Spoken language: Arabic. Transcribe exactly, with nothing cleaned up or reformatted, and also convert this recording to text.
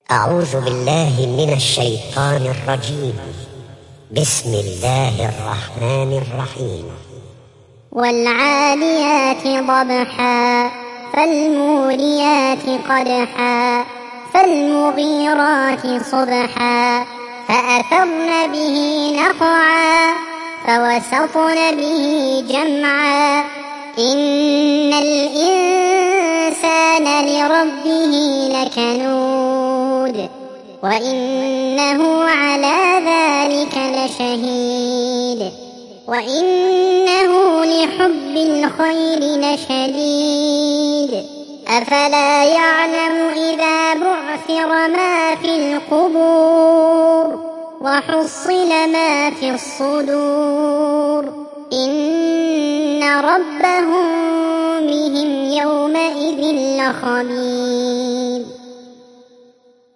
أعوذ بالله من الشيطان الرجيم. بسم الله الرحمن الرحيم. والعاديات ضبحا فالموريات قدحا فالمغيرات صبحا فأثرن به نقعا فوسطن به جمعا إن الإنسان لربه لكنود وإنه على ذلك لشهيد وإنه لحب الخير لشديد أفلا يعلم إذا بعثر ما في القبور وحصل ما في الصدور إن ربهم بهم يومئذ لخبير.